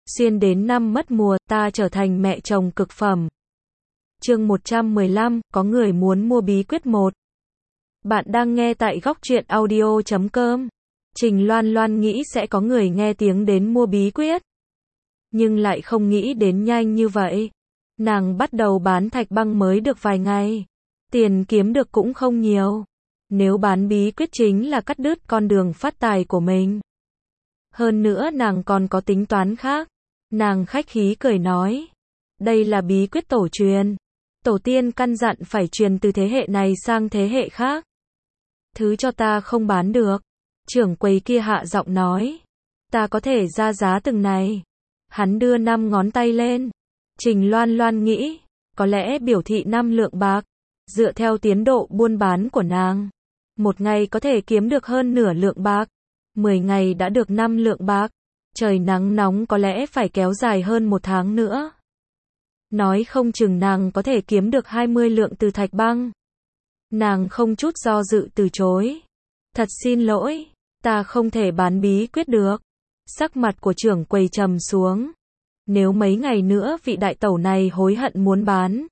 Xuyên đến năm mất mùa, ta trở thành mẹ chồng cực phẩm. Chương 115, có người muốn mua bí quyết 1. Bạn đang nghe tại góc truyện audio.com. Trình Loan Loan nghĩ sẽ có người nghe tiếng đến mua bí quyết, nhưng lại không nghĩ đến nhanh như vậy. Nàng bắt đầu bán thạch băng mới được vài ngày, tiền kiếm được cũng không nhiều. Nếu bán bí quyết chính là cắt đứt con đường phát tài của mình. Hơn nữa nàng còn có tính toán khác. Nàng khách khí cười nói, đây là bí quyết tổ truyền. Tổ tiên căn dặn phải truyền từ thế hệ này sang thế hệ khác. Thứ cho ta không bán được. Trưởng quầy kia hạ giọng nói, ta có thể ra giá từng này. Hắn đưa 5 ngón tay lên. Trình Loan Loan nghĩ, có lẽ biểu thị 5 lượng bạc. Dựa theo tiến độ buôn bán của nàng, một ngày có thể kiếm được hơn nửa lượng bạc. 10 ngày đã được 5 lượng bạc. Trời nắng nóng có lẽ phải kéo dài hơn 1 tháng nữa. Nói không chừng nàng có thể kiếm được 20 lượng từ thạch băng. Nàng không chút do dự từ chối. Thật xin lỗi, ta không thể bán bí quyết được. Sắc mặt của trưởng quầy trầm xuống. Nếu mấy ngày nữa vị đại tẩu này hối hận muốn bán,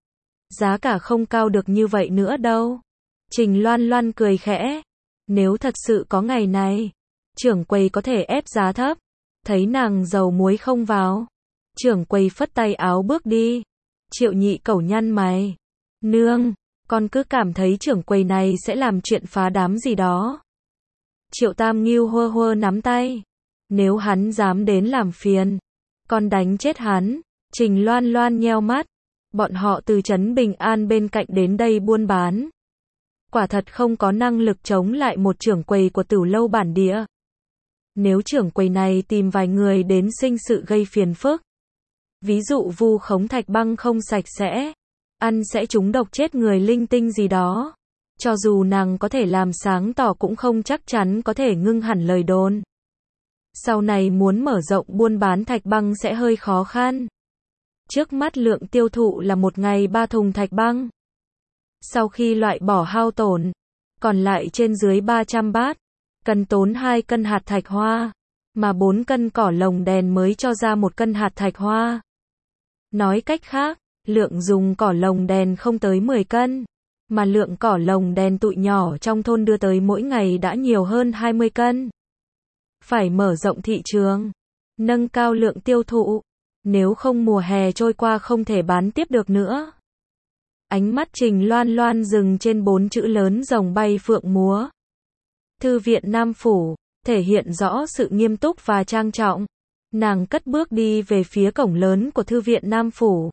giá cả không cao được như vậy nữa đâu. Trình Loan Loan cười khẽ. Nếu thật sự có ngày này, trưởng quầy có thể ép giá thấp. Thấy nàng dầu muối không vào, trưởng quầy phất tay áo bước đi. Triệu Nhị Cẩu nhăn mày. Nương, con cứ cảm thấy trưởng quầy này sẽ làm chuyện phá đám gì đó. Triệu Tam Ngưu hơ hơ nắm tay. Nếu hắn dám đến làm phiền, con đánh chết hắn. Trình Loan Loan nheo mắt. Bọn họ từ trấn Bình An bên cạnh đến đây buôn bán, quả thật không có năng lực chống lại một trưởng quầy của Tửu lâu bản địa. Nếu trưởng quầy này tìm vài người đến sinh sự gây phiền phức, ví dụ vu khống thạch băng không sạch sẽ, ăn sẽ trúng độc chết người linh tinh gì đó, cho dù nàng có thể làm sáng tỏ cũng không chắc chắn có thể ngưng hẳn lời đồn. Sau này muốn mở rộng buôn bán thạch băng sẽ hơi khó khăn. Trước mắt lượng tiêu thụ là một ngày 3 thùng thạch băng. Sau khi loại bỏ hao tổn, còn lại trên dưới 300 bát, cần tốn 2 cân hạt thạch hoa, mà 4 cân cỏ lồng đèn mới cho ra 1 cân hạt thạch hoa. Nói cách khác, lượng dùng cỏ lồng đèn không tới 10 cân, mà lượng cỏ lồng đèn tụi nhỏ trong thôn đưa tới mỗi ngày đã nhiều hơn 20 cân. Phải mở rộng thị trường, nâng cao lượng tiêu thụ, nếu không mùa hè trôi qua không thể bán tiếp được nữa. Ánh mắt Trình Loan Loan dừng trên 4 chữ lớn rồng bay phượng múa. Thư viện Nam Phủ, thể hiện rõ sự nghiêm túc và trang trọng. Nàng cất bước đi về phía cổng lớn của Thư viện Nam Phủ.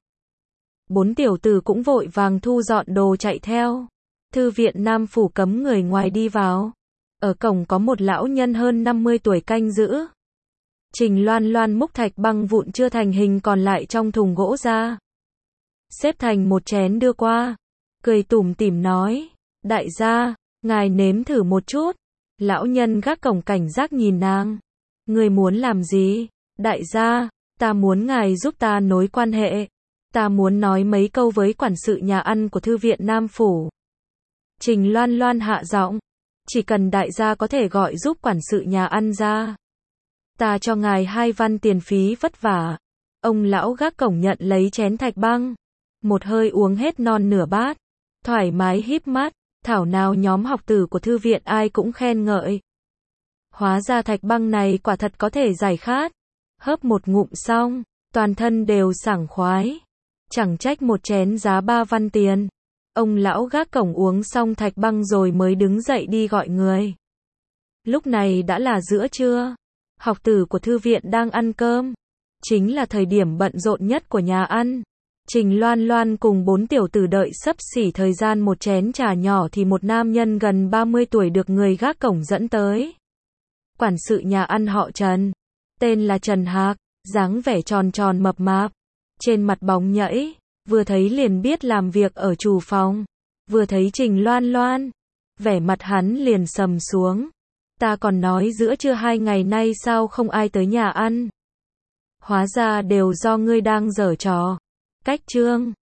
4 tiểu tử cũng vội vàng thu dọn đồ chạy theo. Thư viện Nam Phủ cấm người ngoài đi vào. Ở cổng có một lão nhân hơn 50 tuổi canh giữ. Trình Loan Loan múc thạch băng vụn chưa thành hình còn lại trong thùng gỗ ra, xếp thành một chén đưa qua, cười tủm tỉm nói, đại gia, ngài nếm thử một chút. Lão nhân gác cổng cảnh giác nhìn nàng. Ngươi muốn làm gì? Đại gia, ta muốn ngài giúp ta nối quan hệ. Ta muốn nói mấy câu với quản sự nhà ăn của Thư viện Nam Phủ. Trình Loan Loan hạ giọng, chỉ cần đại gia có thể gọi giúp quản sự nhà ăn ra, ta cho ngài 2 văn tiền phí vất vả. Ông lão gác cổng nhận lấy chén thạch băng, một hơi uống hết non nửa bát, thoải mái híp mắt, thảo nào nhóm học tử của thư viện ai cũng khen ngợi. Hóa ra thạch băng này quả thật có thể giải khát. Hớp một ngụm xong, toàn thân đều sảng khoái. Chẳng trách một chén giá 3 văn tiền. Ông lão gác cổng uống xong thạch băng rồi mới đứng dậy đi gọi người. Lúc này đã là giữa trưa. Học tử của thư viện đang ăn cơm. Chính là thời điểm bận rộn nhất của nhà ăn. Trình Loan Loan cùng 4 tiểu tử đợi xấp xỉ thời gian một chén trà nhỏ thì một nam nhân gần 30 tuổi được người gác cổng dẫn tới. Quản sự nhà ăn họ Trần, tên là Trần Hạc, dáng vẻ tròn tròn mập mạp, trên mặt bóng nhẫy, vừa thấy liền biết làm việc ở chủ phòng. Vừa thấy Trình Loan Loan, vẻ mặt hắn liền sầm xuống. Ta còn nói giữa trưa 2 ngày nay sao không ai tới nhà ăn. Hóa ra đều do ngươi đang giở trò. Cách trương,